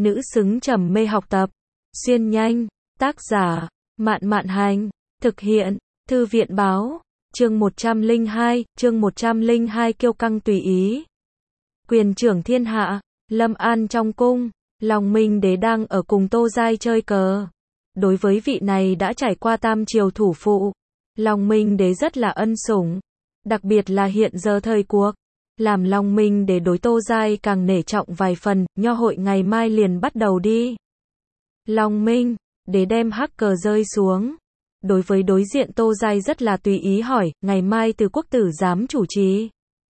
nữ xứng trầm mê học tập. Xuyên nhanh, tác giả, Mạn Mạn Hành, thực hiện, Thư viện báo, chương 102 kiêu căng tùy ý. Quyền trưởng thiên hạ, Lâm An trong cung, Long Minh Đế đang ở cùng Tô Giai chơi cờ. Đối với vị này đã trải qua tam triều thủ phụ, Long Minh Đế rất là ân sủng, đặc biệt là hiện giờ thời cuộc, làm Long Minh Đế đối Tô Giai càng nể trọng vài phần. Nho hội ngày mai liền bắt đầu đi. Long Minh Đế đem hắc cờ rơi xuống, đối với đối diện Tô Giai rất là tùy ý hỏi, ngày mai Từ quốc tử giám chủ trì?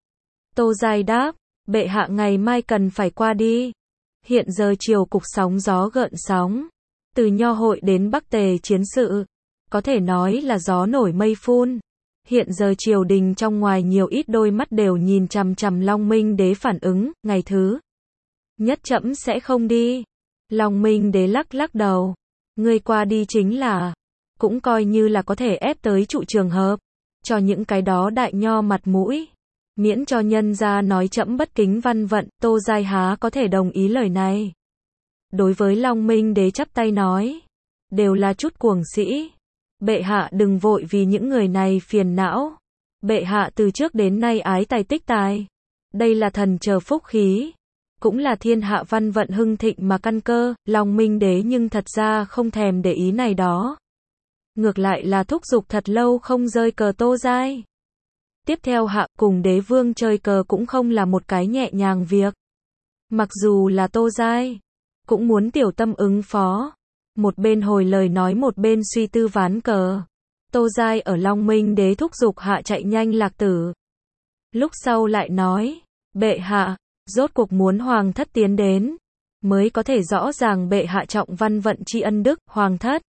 Tô Giai đáp, bệ hạ ngày mai cần phải qua đi. Hiện giờ triều cục sóng gió gợn sóng, từ nho hội đến Bắc Tề chiến sự, có thể nói là gió nổi mây phun. Hiện giờ triều đình trong ngoài nhiều ít đôi mắt đều nhìn chằm chằm Long Minh Đế phản ứng. Ngày thứ nhất trẫm sẽ không đi. Long Minh Đế lắc lắc đầu, ngươi qua đi chính là, cũng coi như là có thể ép tới trụ trường hợp, cho những cái đó đại nho mặt mũi, miễn cho nhân ra nói trẫm bất kính văn vận. Tô Giai há có thể đồng ý lời này. Đối với Long Minh Đế chắp tay nói, đều là chút cuồng sĩ, bệ hạ đừng vội vì những người này phiền não. Bệ hạ từ trước đến nay ái tài tích tài, đây là thần chờ phúc khí, cũng là thiên hạ văn vận hưng thịnh mà căn cơ. Long Minh Đế nhưng thật ra không thèm để ý này đó, ngược lại là thúc giục thật lâu không rơi cờ Tô Giai. Tiếp theo hạ cùng đế vương chơi cờ cũng không là một cái nhẹ nhàng việc, mặc dù là Tô Giai cũng muốn tiểu tâm ứng phó, một bên hồi lời nói một bên suy tư ván cờ. Tô Giai ở Long Minh Đế thúc giục hạ chạy nhanh lạc tử. Lúc sau lại nói, bệ hạ, rốt cuộc muốn hoàng thất tiến đến, mới có thể rõ ràng bệ hạ trọng văn vận tri ân đức. Hoàng thất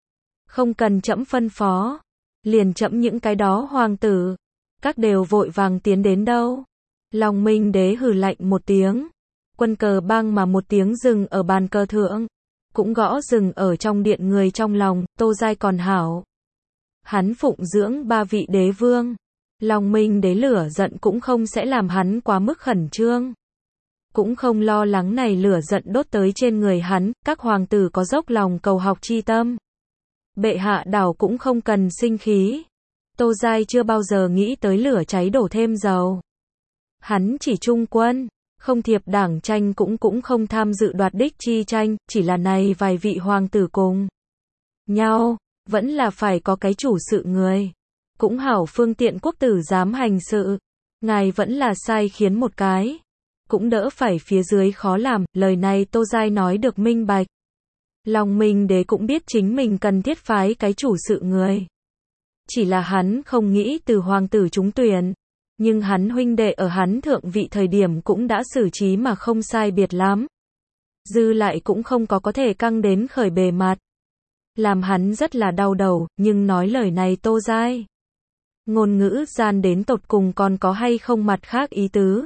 không cần trẫm phân phó, liền trẫm những cái đó hoàng tử, các đều vội vàng tiến đến đâu. Long Minh Đế hừ lạnh một tiếng, quân cờ bang mà một tiếng dừng ở bàn cờ thượng, cũng gõ dừng ở trong điện người trong lòng. Tô Giai còn hảo, hắn phụng dưỡng ba vị đế vương, Long Minh Đế lửa giận cũng không sẽ làm hắn quá mức khẩn trương, cũng không lo lắng này lửa giận đốt tới trên người hắn. Các hoàng tử có dốc lòng cầu học chi tâm, bệ hạ đảo cũng không cần sinh khí. Tô Giai chưa bao giờ nghĩ tới lửa cháy đổ thêm dầu, hắn chỉ trung quân, không thiệp đảng tranh, cũng không tham dự đoạt đích chi tranh, chỉ là này vài vị hoàng tử cùng nhau, vẫn là phải có cái chủ sự người, cũng hảo phương tiện quốc tử giám hành sự. Ngài vẫn là sai khiến một cái, cũng đỡ phải phía dưới khó làm. Lời này Tô Giai nói được minh bạch. Long Minh Đế cũng biết chính mình cần thiết phái cái chủ sự người, chỉ là hắn không nghĩ từ hoàng tử trúng tuyển, nhưng hắn huynh đệ ở hắn thượng vị thời điểm cũng đã xử trí mà không sai biệt lắm, dư lại cũng không có thể căng đến khởi bề mặt, làm hắn rất là đau đầu. Nhưng nói lời này Tô Giai ngôn ngữ gian đến tột cùng còn có hay không mặt khác ý tứ,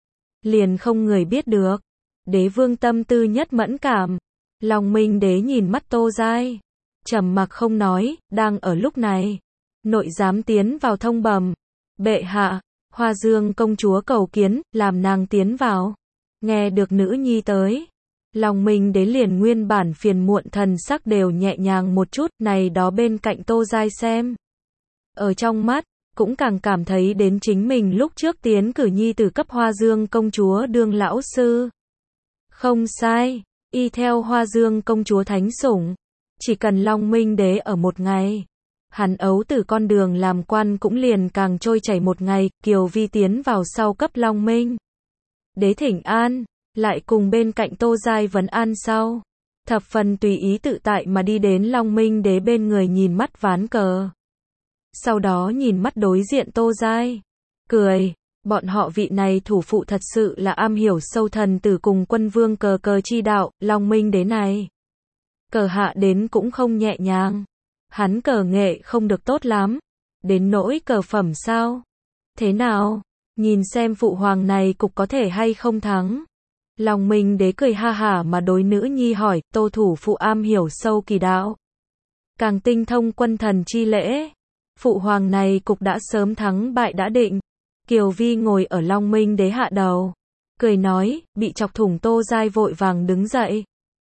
liền không người biết được. Đế vương tâm tư nhất mẫn cảm, Long Minh Đế nhìn mắt Tô Giai, trầm mặc không nói. Đang ở lúc này, nội giám tiến vào thông bẩm, bệ hạ, Hoa Dương công chúa cầu kiến, làm nàng tiến vào. Nghe được nữ nhi tới, Long Minh Đế liền nguyên bản phiền muộn thần sắc đều nhẹ nhàng một chút. Này đó bên cạnh Tô Giai xem ở trong mắt, cũng càng cảm thấy đến chính mình lúc trước tiến cử nhi tử cấp Hoa Dương công chúa đương lão sư. Không sai, y theo Hoa Dương công chúa thánh sủng, chỉ cần Long Minh Đế ở một ngày, hắn ấu tử con đường làm quan cũng liền càng trôi chảy một ngày. Kiều Vi tiến vào sau cấp Long Minh Đế thỉnh an, lại cùng bên cạnh Tô Giai vấn an sau, thập phần tùy ý tự tại mà đi đến Long Minh Đế bên người nhìn mắt ván cờ. Sau đó nhìn mắt đối diện Tô Giai, cười, bọn họ vị này thủ phụ thật sự là am hiểu sâu thần tử cùng quân vương cờ chi đạo. Long Minh Đế này, cờ hạ đến cũng không nhẹ nhàng, hắn cờ nghệ không được tốt lắm, đến nỗi cờ phẩm sao? Thế nào? Nhìn xem phụ hoàng này cục có thể hay không thắng. Long Minh Đế cười ha hả mà đối nữ nhi hỏi. Tô thủ phụ am hiểu sâu kỳ đạo, càng tinh thông quân thần chi lễ, phụ hoàng này cục đã sớm thắng bại đã định. Kiều Vi ngồi ở Long Minh Đế hạ đầu, cười nói. Bị chọc thủng Tô Giai vội vàng đứng dậy,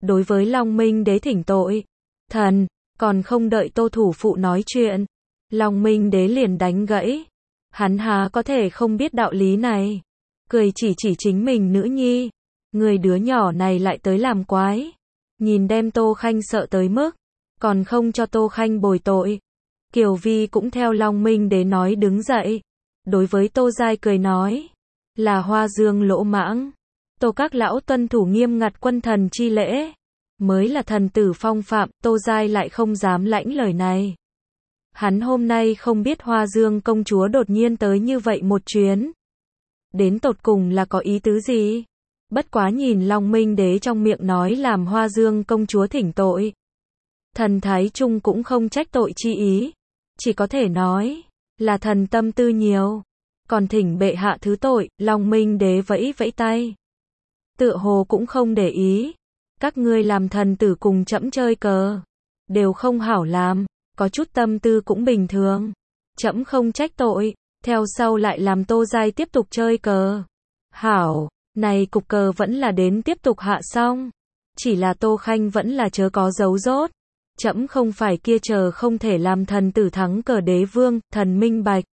đối với Long Minh Đế thỉnh tội. Thần, còn không đợi Tô thủ phụ nói chuyện, Long Minh Đế liền đánh gãy. Hắn há có thể không biết đạo lý này. Cười chỉ chính mình nữ nhi. Người đứa nhỏ này lại tới làm quái. Nhìn đem Tô Khanh sợ tới mức, còn không cho Tô Khanh bồi tội. Kiều Vi cũng theo Long Minh Đế nói đứng dậy. Đối với Tô Giai cười nói, là Hoa Dương lỗ mãng. Tô các lão tuân thủ nghiêm ngặt quân thần chi lễ. Mới là thần tử phong phạm, Tô Giai lại không dám lãnh lời này. Hắn hôm nay không biết Hoa Dương công chúa đột nhiên tới như vậy một chuyến. Đến tột cùng là có ý tứ gì? Bất quá nhìn Long Minh Đế trong miệng nói làm Hoa Dương công chúa thỉnh tội. Thần Thái Trung cũng không trách tội chi ý. Chỉ có thể nói, là thần tâm tư nhiều. Còn thỉnh bệ hạ thứ tội, Long Minh Đế vẫy vẫy tay. Tựa hồ cũng không để ý. Các ngươi làm thần tử cùng trẫm chơi cờ. Đều không hảo làm. Có chút tâm tư cũng bình thường. Trẫm không trách tội. Theo sau lại làm Tô Giai tiếp tục chơi cờ. Hảo, này cục cờ vẫn là đến tiếp tục hạ xong. Chỉ là Tô Khanh vẫn là chớ có giấu rốt. Trẫm không phải kia chờ không thể làm thần tử thắng cờ đế vương, thần minh bạch.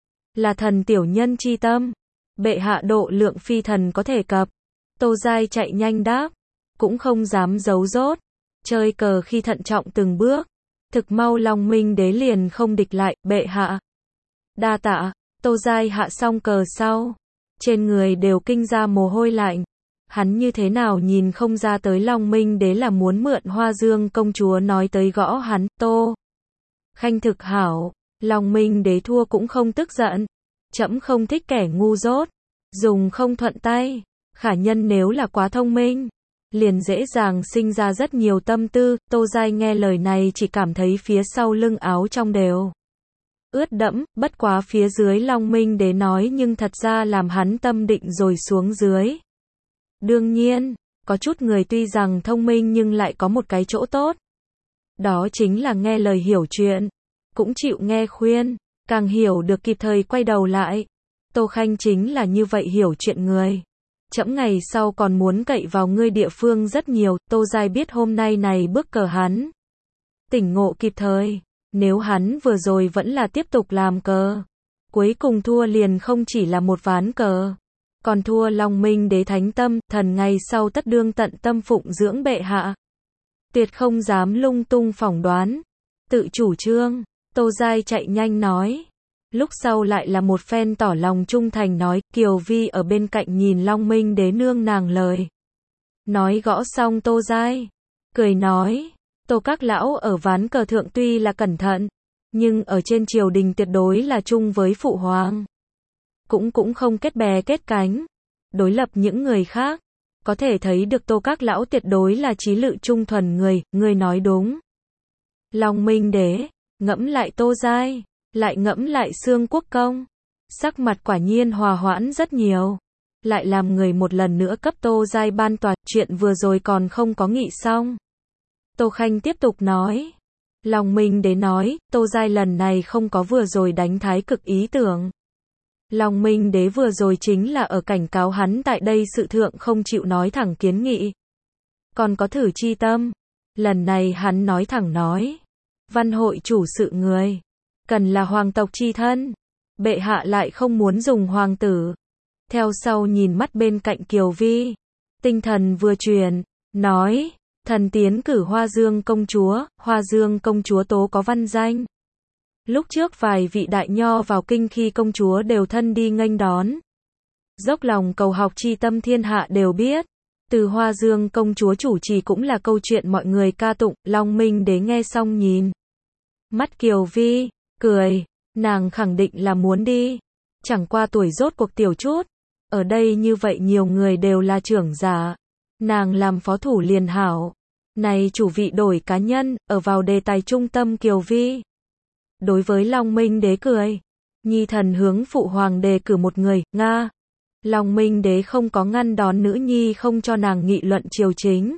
Là thần tiểu nhân chi tâm. Bệ hạ độ lượng phi thần có thể cập. Tô Giai chạy nhanh đáp. Cũng không dám giấu rốt. Chơi cờ khi thận trọng từng bước. Thực mau Long Minh Đế liền không địch lại, bệ hạ. Đa tạ. Tô Giai hạ xong cờ sau. Trên người đều kinh ra mồ hôi lạnh. Hắn như thế nào nhìn không ra tới Long Minh Đế là muốn mượn Hoa Dương công chúa nói tới gõ hắn. Tô Khanh thực hảo. Long Minh Đế thua cũng không tức giận. Trẫm không thích kẻ ngu dốt. Dùng không thuận tay. Khả nhân nếu là quá thông minh, liền dễ dàng sinh ra rất nhiều tâm tư. Tô Giai nghe lời này chỉ cảm thấy phía sau lưng áo trong đều ướt đẫm, bất quá phía dưới Long Minh Đế nói nhưng thật ra làm hắn tâm định rồi xuống dưới. Đương nhiên, có chút người tuy rằng thông minh nhưng lại có một cái chỗ tốt. Đó chính là nghe lời hiểu chuyện, cũng chịu nghe khuyên, càng hiểu được kịp thời quay đầu lại. Tô Khanh chính là như vậy hiểu chuyện người. Trẫm ngày sau còn muốn cậy vào ngươi địa phương rất nhiều. Tô Giai biết hôm nay này bước cờ hắn tỉnh ngộ kịp thời. Nếu hắn vừa rồi vẫn là tiếp tục làm cờ, cuối cùng thua liền không chỉ là một ván cờ, còn thua Long Minh Đế thánh tâm. Thần ngày sau tất đương tận tâm phụng dưỡng bệ hạ. Tuyệt không dám lung tung phỏng đoán. Tự chủ trương. Tô Giai chạy nhanh nói. Lúc sau lại là một phen tỏ lòng trung thành nói. Kiều Vi ở bên cạnh nhìn Long Minh Đế nương nàng lời nói gõ xong Tô Giai cười nói, Tô các lão ở ván cờ thượng tuy là cẩn thận, nhưng ở trên triều đình tuyệt đối là chung với phụ hoàng. Cũng không kết bè kết cánh, đối lập những người khác. Có thể thấy được Tô các lão tuyệt đối là chí lự trung thuần người nói đúng. Long Minh Đế, ngẫm lại Tô Giai, lại ngẫm lại Xương Quốc Công. Sắc mặt quả nhiên hòa hoãn rất nhiều. Lại làm người một lần nữa cấp Tô Giai ban tòa, chuyện vừa rồi còn không có nghị xong. Tô Khanh tiếp tục nói. Long Minh Đế nói, Tô Giai lần này không có vừa rồi đánh thái cực ý tưởng. Long Minh Đế vừa rồi chính là ở cảnh cáo hắn tại đây sự thượng không chịu nói thẳng kiến nghị. Còn có thử chi tâm. Lần này hắn nói thẳng nói. Văn hội chủ sự người. Cần là hoàng tộc chi thân. Bệ hạ lại không muốn dùng hoàng tử. Theo sau nhìn mắt bên cạnh Kiều Vi. Tinh thần vừa truyền. Nói. Thần tiến cử Hoa Dương công chúa. Hoa Dương công chúa tố có văn danh. Lúc trước vài vị đại nho vào kinh khi công chúa đều thân đi nghênh đón. Dốc lòng cầu học chi tâm thiên hạ đều biết. Từ Hoa Dương công chúa chủ trì cũng là câu chuyện mọi người ca tụng. Long Minh Đế nghe xong nhìn mắt Kiều Vi, cười. Nàng khẳng định là muốn đi. Chẳng qua tuổi rốt cuộc tiểu chút. Ở đây như vậy nhiều người đều là trưởng giả. Nàng làm phó thủ liền hảo. Này chủ vị đổi cá nhân, ở vào đề tài trung tâm Kiều Vi. Đối với Long Minh Đế cười. Nhi thần hướng phụ hoàng đề cử một người, Nga. Long Minh Đế không có ngăn đón nữ nhi không cho nàng nghị luận triều chính.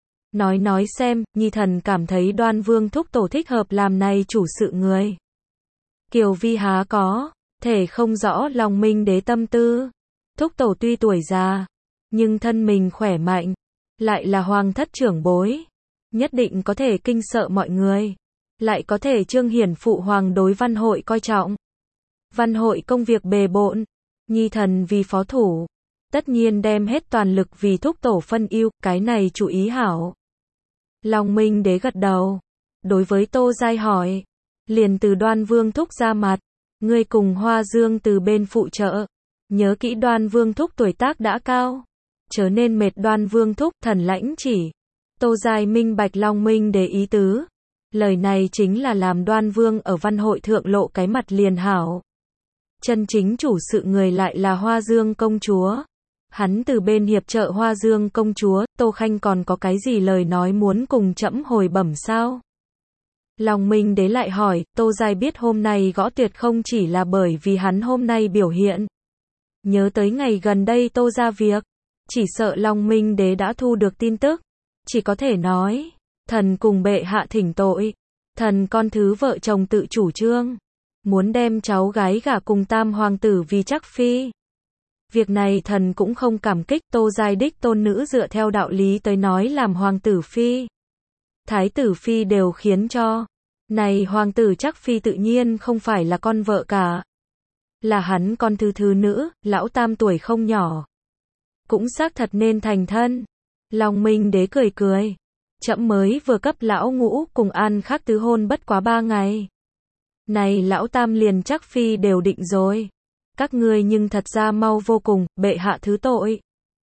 Nói xem, Nhi thần cảm thấy Đoan Vương thúc tổ thích hợp làm này chủ sự người. Kiều Vi há có thể không rõ Long Minh Đế tâm tư. Thúc tổ tuy tuổi già, nhưng thân mình khỏe mạnh. lại là hoàng thất trưởng bối, nhất định có thể kinh sợ mọi người, lại có thể trương hiển phụ hoàng đối văn hội coi trọng. Văn hội công việc bề bộn, nhi thần vì phó thủ, tất nhiên đem hết toàn lực vì thúc tổ phân ưu, cái này chú ý hảo. Long Minh Đế gật đầu, đối với Tô Giai hỏi, liền từ Đoan Vương thúc ra mặt, ngươi cùng Hoa Dương từ bên phụ trợ, nhớ kỹ Đoan Vương thúc tuổi tác đã cao, chớ nên mệt Đoan Vương thúc, thần lãnh chỉ. Tô Giai minh bạch Long Minh Đế ý tứ, lời này chính là làm Đoan Vương ở văn hội thượng lộ cái mặt liền hảo. Chân chính chủ sự người lại là Hoa Dương công chúa. Hắn từ bên hiệp trợ Hoa Dương công chúa, Tô Khanh còn có cái gì lời nói muốn cùng trẫm hồi bẩm sao? Long Minh Đế lại hỏi, Tô Giai biết hôm nay gõ tuyệt không chỉ là bởi vì hắn hôm nay biểu hiện. Nhớ tới ngày gần đây Tô ra việc, chỉ sợ Long Minh Đế đã thu được tin tức. Chỉ có thể nói, thần cùng bệ hạ thỉnh tội, thần con thứ vợ chồng tự chủ trương, muốn đem cháu gái gả cùng tam hoàng tử vì chắc phi. Việc này thần cũng không cảm kích, Tô Giai đích tôn nữ dựa theo đạo lý tới nói làm hoàng tử phi. Thái tử phi đều khiến cho. Này hoàng tử chắc phi tự nhiên không phải là con vợ cả. Là hắn con thứ nữ, lão tam tuổi không nhỏ. Cũng xác thật nên thành thân. Long Minh Đế cười cười. Trẫm mới vừa cấp lão ngũ cùng An Khắc tứ hôn bất quá 3 ngày. Này lão tam liền chắc phi đều định rồi. Các ngươi nhưng thật ra mau vô cùng, bệ hạ thứ tội.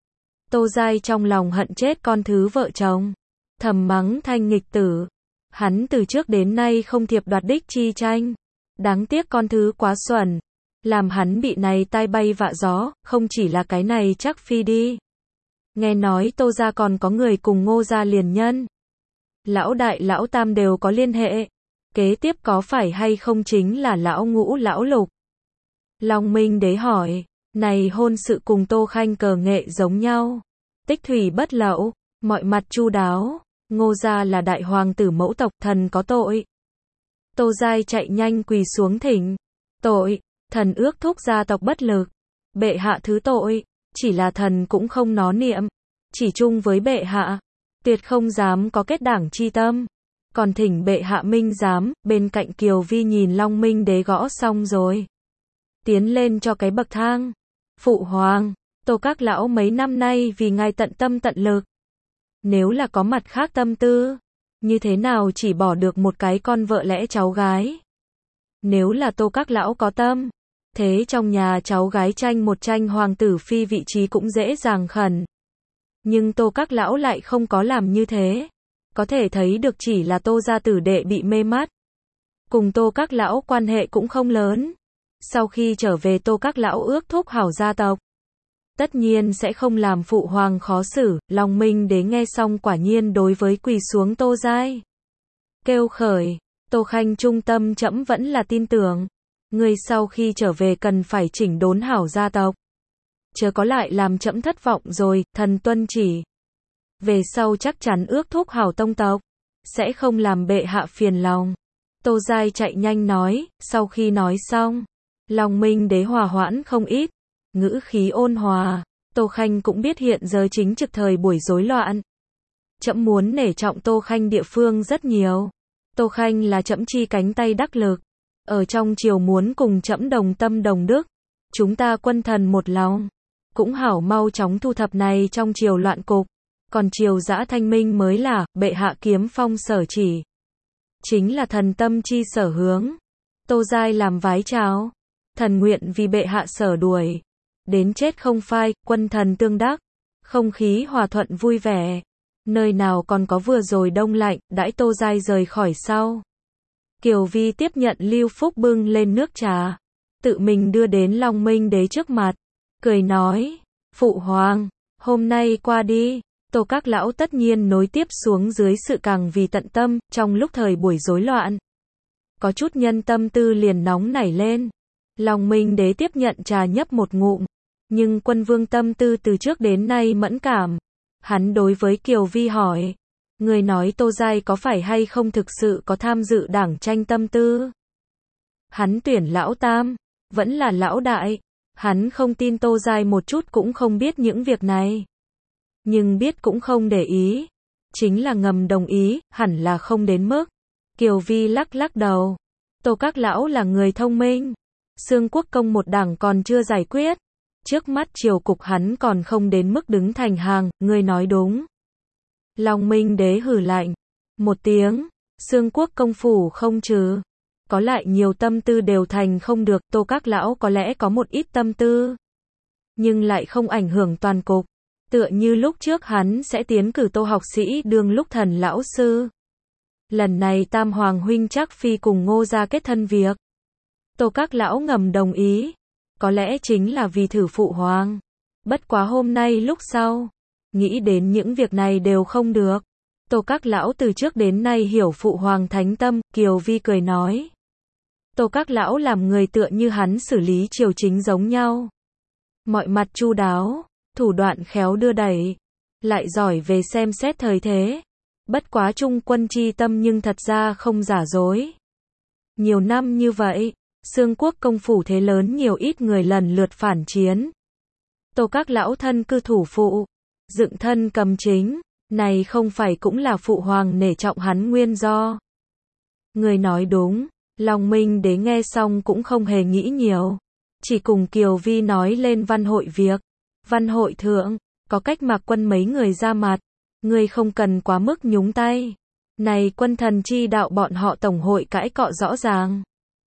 Tô Giai trong lòng hận chết con thứ vợ chồng. Thầm mắng thanh nghịch tử. Hắn từ trước đến nay không thiệp đoạt đích chi tranh. Đáng tiếc con thứ quá xuẩn. Làm hắn bị này tai bay vạ gió, không chỉ là cái này chắc phi đi. Nghe nói Tô gia còn có người cùng Ngô gia liền nhân. Lão đại lão tam đều có liên hệ. Kế tiếp có phải hay không chính là lão ngũ lão lục? Long Minh Đế hỏi, này hôn sự cùng Tô Khanh cờ nghệ giống nhau. Tích thủy bất lậu, mọi mặt chu đáo. Ngô gia là đại hoàng tử mẫu tộc, thần có tội. Tô Giai chạy nhanh quỳ xuống thỉnh. Tội, thần ước thúc gia tộc bất lực. Bệ hạ thứ tội, chỉ là thần cũng không nó niệm. Chỉ chung với bệ hạ, tuyệt không dám có kết đảng chi tâm. Còn thỉnh bệ hạ minh giám, bên cạnh Kiều Vi nhìn Long Minh Đế gõ xong rồi. Tiến lên cho cái bậc thang. Phụ hoàng, Tô các lão mấy năm nay vì ngài tận tâm tận lực. Nếu là có mặt khác tâm tư, như thế nào chỉ bỏ được một cái con vợ lẽ cháu gái. Nếu là Tô các lão có tâm, thế trong nhà cháu gái tranh một tranh hoàng tử phi vị trí cũng dễ dàng khẩn. Nhưng Tô các lão lại không có làm như thế. Có thể thấy được chỉ là Tô gia tử đệ bị mê mắt. Cùng Tô các lão quan hệ cũng không lớn. Sau khi trở về Tô các lão ước thúc hảo gia tộc. Tất nhiên sẽ không làm phụ hoàng khó xử. Long Minh Đế nghe xong quả nhiên đối với quỳ xuống Tô Giai. Kêu khởi, Tô Khanh trung tâm trẫm vẫn là tin tưởng. Người sau khi trở về cần phải chỉnh đốn hảo gia tộc. Chớ có lại làm trẫm thất vọng rồi, thần tuân chỉ. Về sau chắc chắn ước thúc hảo tông tộc. Sẽ không làm bệ hạ phiền lòng. Tô Giai chạy nhanh nói, sau khi nói xong. Long Minh Đế hòa hoãn không ít. Ngữ khí ôn hòa. Tô Khanh cũng biết hiện giờ chính trực thời buổi rối loạn. Trẫm muốn nể trọng Tô Khanh địa phương rất nhiều. Tô Khanh là trẫm chi cánh tay đắc lực. Ở trong triều muốn cùng trẫm đồng tâm đồng đức. Chúng ta quân thần một lòng. Cũng hảo mau chóng thu thập này trong triều loạn cục. Còn triều dã thanh minh mới là, bệ hạ kiếm phong sở chỉ. Chính là thần tâm chi sở hướng. Tô Giai làm vái chào. Thần nguyện vì bệ hạ sở đuổi. Đến chết không phai, quân thần tương đắc. Không khí hòa thuận vui vẻ. Nơi nào còn có vừa rồi đông lạnh, đãi Tô Giai rời khỏi sau. Kiều Vi tiếp nhận Lưu Phúc bưng lên nước trà. Tự mình đưa đến Long Minh Đế trước mặt. Cười nói, phụ hoàng, hôm nay qua đi. Tô các lão tất nhiên nối tiếp xuống dưới sự càng vì tận tâm, trong lúc thời buổi rối loạn. Có chút nhân tâm tư liền nóng nảy lên. Long Minh Đế tiếp nhận trà nhấp một ngụm. Nhưng quân vương tâm tư từ trước đến nay mẫn cảm. Hắn đối với Kiều Vi hỏi. Người nói Tô Giai có phải hay không thực sự có tham dự đảng tranh tâm tư? Hắn tuyển lão tam, vẫn là lão đại. Hắn không tin Tô Giai một chút cũng không biết những việc này. nhưng biết cũng không để ý. Chính là ngầm đồng ý, hẳn là không đến mức. Kiều Vi lắc lắc đầu. Tô Các Lão là người thông minh. Xương Quốc công một đảng còn chưa giải quyết. Trước mắt triều cục hắn còn không đến mức đứng thành hàng, ngươi nói đúng. Long Minh Đế hừ lạnh một tiếng, Xương Quốc công phủ không trừ. Có lại nhiều tâm tư đều thành không được, Tô Các Lão có lẽ có một ít tâm tư. Nhưng lại không ảnh hưởng toàn cục. Tựa như lúc trước hắn sẽ tiến cử Tô học sĩ đương lúc thần lão sư. Lần này Tam Hoàng huynh chắc phi cùng Ngô gia kết thân việc. Tô Các Lão ngầm đồng ý. Có lẽ chính là vì thử phụ hoàng. Bất quá hôm nay lúc sau, nghĩ đến những việc này đều không được. Tô Các Lão từ trước đến nay hiểu phụ hoàng thánh tâm, Kiều Vi cười nói. Tô Các Lão làm người tựa như hắn xử lý triều chính giống nhau. Mọi mặt chu đáo, thủ đoạn khéo đưa đẩy, lại giỏi về xem xét thời thế. Bất quá trung quân chi tâm nhưng thật ra không giả dối. Nhiều năm như vậy, Xương Quốc công phủ thế lớn nhiều ít người lần lượt phản chiến. Tô Các Lão thân cư thủ phụ, dựng thân cầm chính, này không phải cũng là phụ hoàng nể trọng hắn nguyên do. Người nói đúng, Long Minh Đế nghe xong cũng không hề nghĩ nhiều. Chỉ cùng Kiều Vi nói lên văn hội việc. Văn hội thượng, có cách Mạc Quân mấy người ra mặt. Người không cần quá mức nhúng tay. Này quân thần chi đạo bọn họ tổng hội cãi cọ rõ ràng.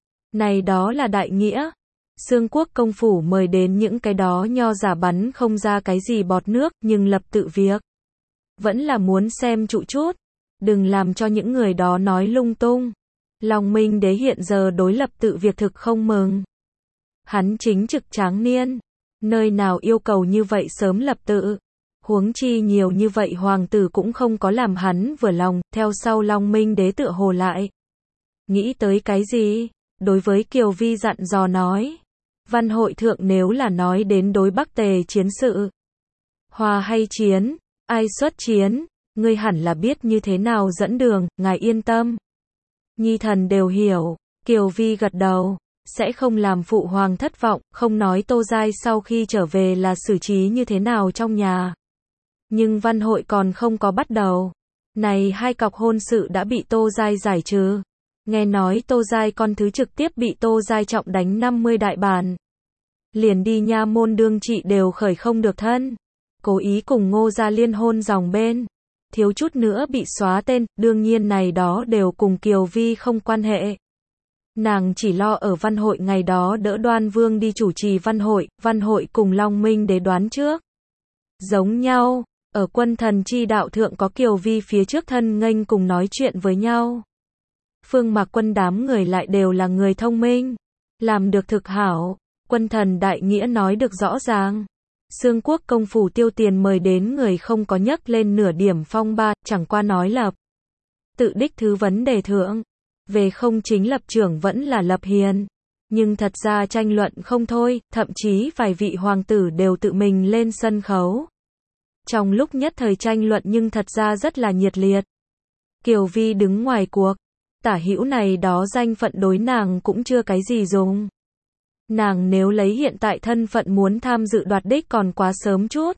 Này đó là đại nghĩa. Xương Quốc công phủ mời đến những cái đó nho giả bắn không ra cái gì bọt nước, nhưng lập tự việc. Vẫn là muốn xem trụ chút. Đừng làm cho những người đó nói lung tung. Long Minh Đế hiện giờ đối lập tự việc thực không mừng. Hắn chính trực tráng niên. Nơi nào yêu cầu như vậy sớm lập tự. Huống chi nhiều như vậy hoàng tử cũng không có làm hắn vừa lòng. Theo sau Long Minh Đế tựa hồ lại. Nghĩ tới cái gì? Đối với Kiều Vi dặn dò nói. Văn hội thượng nếu là nói đến đối Bắc Tề chiến sự. Hòa hay chiến? Ai xuất chiến? Ngươi hẳn là biết như thế nào dẫn đường, ngài yên tâm. Nhi thần đều hiểu. Kiều Vi gật đầu. Sẽ không làm phụ hoàng thất vọng, không nói Tô Giai sau khi trở về là xử trí như thế nào trong nhà. Nhưng văn hội còn không có bắt đầu. Này hai cọc hôn sự đã bị Tô Giai giải trừ. Nghe nói Tô Giai con thứ trực tiếp bị Tô Giai trọng đánh 50 đại bản. Liền đi nha môn đương trị đều khởi không được thân. Cố ý cùng Ngô gia liên hôn dòng bên. Thiếu chút nữa bị xóa tên, đương nhiên này đó đều cùng Kiều Vi không quan hệ. Nàng chỉ lo ở văn hội ngày đó đỡ Đoan Vương đi chủ trì văn hội cùng Long Minh Đế đoán trước. Giống nhau, ở quân thần chi đạo thượng có Kiều Vi phía trước thân nghênh cùng nói chuyện với nhau. Phương Mạc Quân đám người lại đều là người thông minh. Làm được thực hảo, quân thần đại nghĩa nói được rõ ràng. Xương Quốc công phủ tiêu tiền mời đến người không có nhắc lên nửa điểm phong ba, chẳng qua nói lập. Tự đích thứ vấn đề thượng. Về không chính lập trưởng vẫn là lập hiền. Nhưng thật ra tranh luận không thôi, thậm chí vài vị hoàng tử đều tự mình lên sân khấu. Trong lúc nhất thời tranh luận nhưng thật ra rất là nhiệt liệt. Kiều Vi đứng ngoài cuộc. Tả hữu này đó danh phận đối nàng cũng chưa cái gì dùng. Nàng nếu lấy hiện tại thân phận muốn tham dự đoạt đích còn quá sớm chút.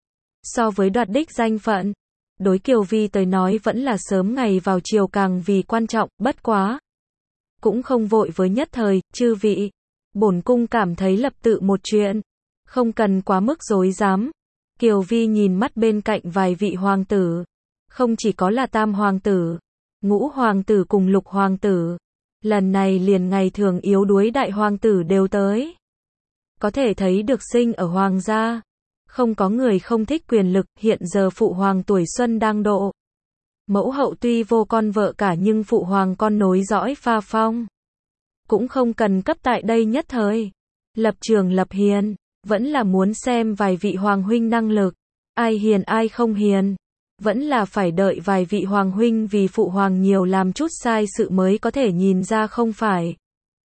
So với đoạt đích danh phận, đối Kiều Vi tới nói vẫn là sớm ngày vào chiều càng vì quan trọng, bất quá. Cũng không vội với nhất thời, chư vị. Bổn cung cảm thấy lập tự một chuyện. Không cần quá mức rối rắm. Kiều Vi nhìn mắt bên cạnh vài vị hoàng tử. Không chỉ có là tam hoàng tử, ngũ hoàng tử cùng lục hoàng tử. Lần này liền ngày thường yếu đuối đại hoàng tử đều tới. Có thể thấy được sinh ở hoàng gia. Không có người không thích quyền lực, hiện giờ phụ hoàng tuổi xuân đang độ. Mẫu hậu tuy vô con vợ cả nhưng phụ hoàng con nối dõi pha phong. Cũng không cần cấp tại đây nhất thời. Lập trường lập hiền, vẫn là muốn xem vài vị hoàng huynh năng lực. Ai hiền ai không hiền. Vẫn là phải đợi vài vị hoàng huynh vì phụ hoàng nhiều làm chút sai sự mới có thể nhìn ra không phải.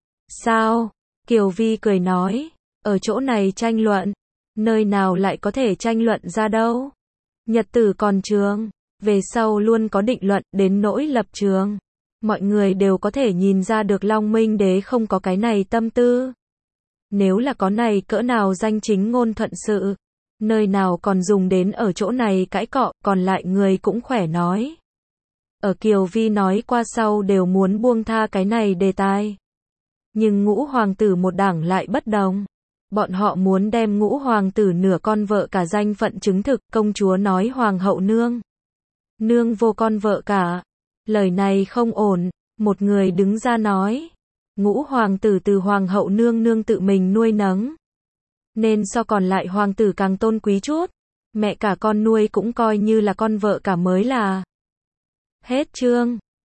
Sao? Kiều Vi cười nói. Ở chỗ này tranh luận. Nơi nào lại có thể tranh luận ra đâu. Nhật tử còn trường. Về sau luôn có định luận đến nỗi lập trường. Mọi người đều có thể nhìn ra được Long Minh Đế không có cái này tâm tư. Nếu là có này cỡ nào danh chính ngôn thuận sự. Nơi nào còn dùng đến ở chỗ này cãi cọ, còn lại người cũng khỏe nói. Ở Kiều Vi nói qua sau đều muốn buông tha cái này đề tài. Nhưng ngũ hoàng tử một đảng lại bất đồng. Bọn họ muốn đem ngũ hoàng tử nửa con vợ cả danh phận chứng thực, công chúa nói hoàng hậu nương. Nương vô con vợ cả. Lời này không ổn, một người đứng ra nói. Ngũ hoàng tử từ hoàng hậu nương nương tự mình nuôi nấng. Nên so còn lại hoàng tử càng tôn quý chút. Mẹ cả con nuôi cũng coi như là con vợ cả mới là. Hết chương.